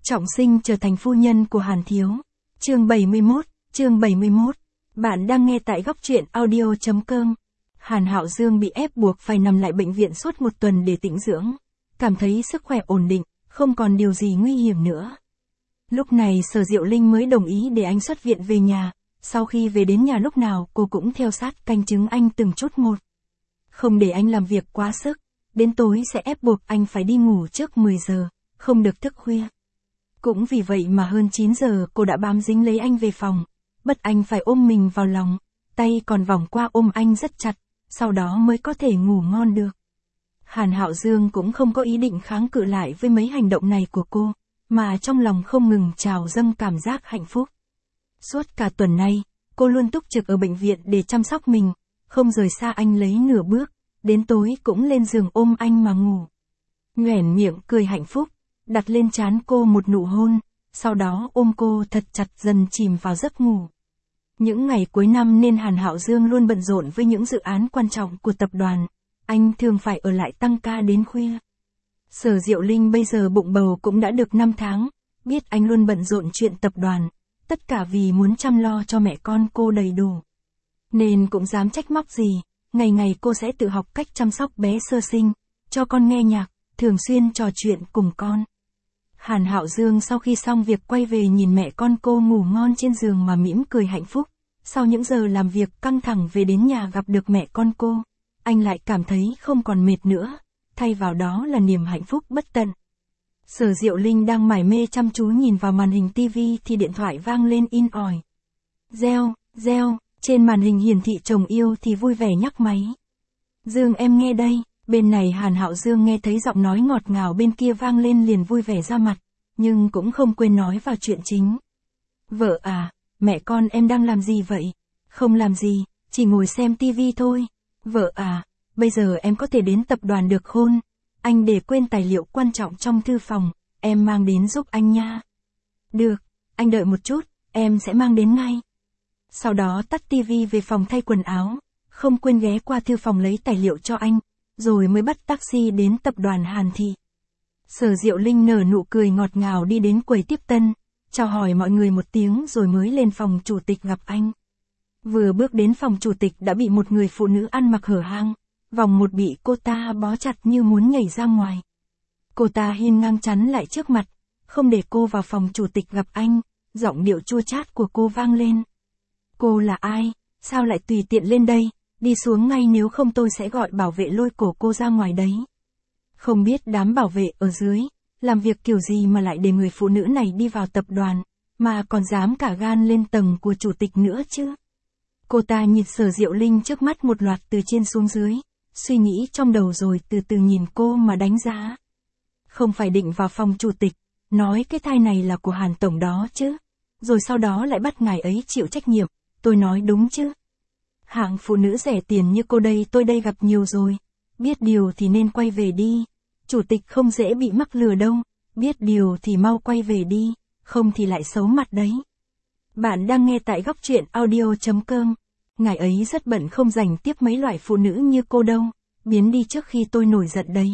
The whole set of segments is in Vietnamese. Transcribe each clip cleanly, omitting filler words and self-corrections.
Trọng sinh trở thành phu nhân của Hàn Thiếu. Chương 71. Bạn đang nghe tại góc truyện audio.com. Hàn Hạo Dương bị ép buộc phải nằm lại bệnh viện suốt 1 tuần để tĩnh dưỡng. Cảm thấy sức khỏe ổn định, không còn điều gì nguy hiểm nữa. Lúc này Sở Diệu Linh mới đồng ý để anh xuất viện về nhà. Sau khi về đến nhà lúc nào cô cũng theo sát canh chứng anh từng chút một. Không để anh làm việc quá sức. Đến tối sẽ ép buộc anh phải đi ngủ trước 10 giờ, không được thức khuya. Cũng vì vậy mà hơn 9 giờ cô đã bám dính lấy anh về phòng, bắt anh phải ôm mình vào lòng, tay còn vòng qua ôm anh rất chặt, sau đó mới có thể ngủ ngon được. Hàn Hạo Dương cũng không có ý định kháng cự lại với mấy hành động này của cô, mà trong lòng không ngừng trào dâng cảm giác hạnh phúc. Suốt cả tuần nay, cô luôn túc trực ở bệnh viện để chăm sóc mình, không rời xa anh lấy nửa bước, đến tối cũng lên giường ôm anh mà ngủ. Nhoẻn miệng cười hạnh phúc, đặt lên trán cô một nụ hôn, sau đó ôm cô thật chặt dần chìm vào giấc ngủ. Những ngày cuối năm nên Hàn Hạo Dương luôn bận rộn với những dự án quan trọng của tập đoàn, anh thường phải ở lại tăng ca đến khuya. Sở Diệu Linh bây giờ bụng bầu cũng đã được 5 tháng, biết anh luôn bận rộn chuyện tập đoàn, tất cả vì muốn chăm lo cho mẹ con cô đầy đủ. Nên cũng dám trách móc gì, ngày ngày cô sẽ tự học cách chăm sóc bé sơ sinh, cho con nghe nhạc, thường xuyên trò chuyện cùng con. Hàn Hạo Dương sau khi xong việc quay về nhìn mẹ con cô ngủ ngon trên giường mà mỉm cười hạnh phúc. Sau những giờ làm việc căng thẳng về đến nhà gặp được mẹ con cô, anh lại cảm thấy không còn mệt nữa, thay vào đó là niềm hạnh phúc bất tận. Sở Diệu Linh đang mải mê chăm chú nhìn vào màn hình tivi thì điện thoại vang lên in ỏi. Reo, trên màn hình hiển thị chồng yêu thì vui vẻ nhắc máy. Dương em nghe đây. Bên này Hàn Hạo Dương nghe thấy giọng nói ngọt ngào bên kia vang lên liền vui vẻ ra mặt, nhưng cũng không quên nói vào chuyện chính. Vợ à, mẹ con em đang làm gì vậy? Không làm gì, chỉ ngồi xem tivi thôi. Vợ à, bây giờ em có thể đến tập đoàn được không? Anh để quên tài liệu quan trọng trong thư phòng, em mang đến giúp anh nha. Được, anh đợi một chút, em sẽ mang đến ngay. Sau đó tắt tivi về phòng thay quần áo, không quên ghé qua thư phòng lấy tài liệu cho anh. Rồi mới bắt taxi đến tập đoàn Hàn Thị. Sở Diệu Linh nở nụ cười ngọt ngào đi đến quầy tiếp tân, chào hỏi mọi người một tiếng rồi mới lên phòng chủ tịch gặp anh. Vừa bước đến phòng chủ tịch đã bị một người phụ nữ ăn mặc hở hang, vòng một bị cô ta bó chặt như muốn nhảy ra ngoài. Cô ta hiên ngang chắn lại trước mặt, không để cô vào phòng chủ tịch gặp anh, giọng điệu chua chát của cô vang lên. Cô là ai, sao lại tùy tiện lên đây? Đi xuống ngay nếu không tôi sẽ gọi bảo vệ lôi cổ cô ra ngoài đấy. Không biết đám bảo vệ ở dưới, làm việc kiểu gì mà lại để người phụ nữ này đi vào tập đoàn, mà còn dám cả gan lên tầng của chủ tịch nữa chứ. Cô ta nhìn Sở Diệu Linh trước mắt một loạt từ trên xuống dưới, suy nghĩ trong đầu rồi từ từ nhìn cô mà đánh giá. Không phải định vào phòng chủ tịch, nói cái thai này là của Hàn Tổng đó chứ. Rồi sau đó lại bắt ngài ấy chịu trách nhiệm, tôi nói đúng chứ. Hạng phụ nữ rẻ tiền như cô đây tôi đây gặp nhiều rồi, biết điều thì nên quay về đi, chủ tịch không dễ bị mắc lừa đâu, biết điều thì mau quay về đi, không thì lại xấu mặt đấy. Bạn đang nghe tại góc truyện audio.com, ngài ấy rất bận không rảnh tiếp mấy loại phụ nữ như cô đâu, biến đi trước khi tôi nổi giận đấy.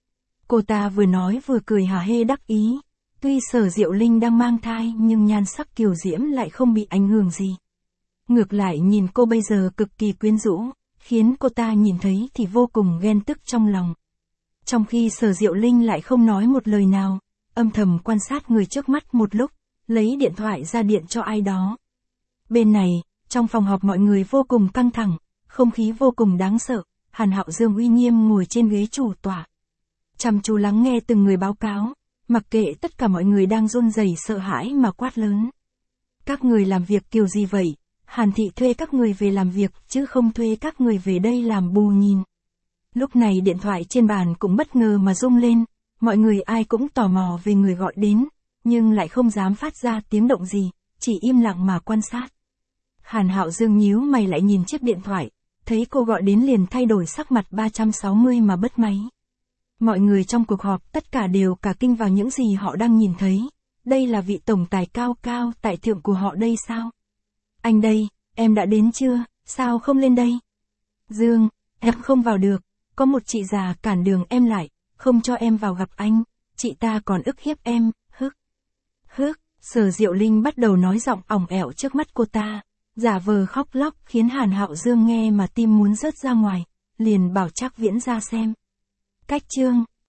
Cô ta vừa nói vừa cười hả hê đắc ý, tuy Sở Diệu Linh đang mang thai nhưng nhan sắc kiều diễm lại không bị ảnh hưởng gì. Ngược lại nhìn cô bây giờ cực kỳ quyến rũ, khiến cô ta nhìn thấy thì vô cùng ghen tức trong lòng. Trong khi Sở Diệu Linh lại không nói một lời nào, âm thầm quan sát người trước mắt một lúc, lấy điện thoại ra điện cho ai đó. Bên này, trong phòng họp mọi người vô cùng căng thẳng, không khí vô cùng đáng sợ, Hàn Hạo Dương uy nghiêm ngồi trên ghế chủ tọa. Chăm chú lắng nghe từng người báo cáo, mặc kệ tất cả mọi người đang run rẩy sợ hãi mà quát lớn. Các người làm việc kiểu gì vậy? Hàn Thị thuê các người về làm việc chứ không thuê các người về đây làm bù nhìn. Lúc này điện thoại trên bàn cũng bất ngờ mà rung lên, mọi người ai cũng tò mò về người gọi đến, nhưng lại không dám phát ra tiếng động gì, chỉ im lặng mà quan sát. Hàn Hạo Dương nhíu mày lại nhìn chiếc điện thoại, thấy cô gọi đến liền thay đổi sắc mặt 360 mà bứt máy. Mọi người trong cuộc họp tất cả đều cả kinh vào những gì họ đang nhìn thấy, đây là vị tổng tài cao cao tại thượng của họ đây sao? Anh đây, em đã đến chưa, sao không lên đây? Dương, em không vào được, có một chị già cản đường em lại, không cho em vào gặp anh, chị ta còn ức hiếp em, hức. Hước, Sở Diệu Linh bắt đầu nói giọng ỏng ẻo trước mắt cô ta, giả vờ khóc lóc khiến Hàn Hạo Dương nghe mà tim muốn rớt ra ngoài, liền bảo Trác Viễn ra xem. Cách chương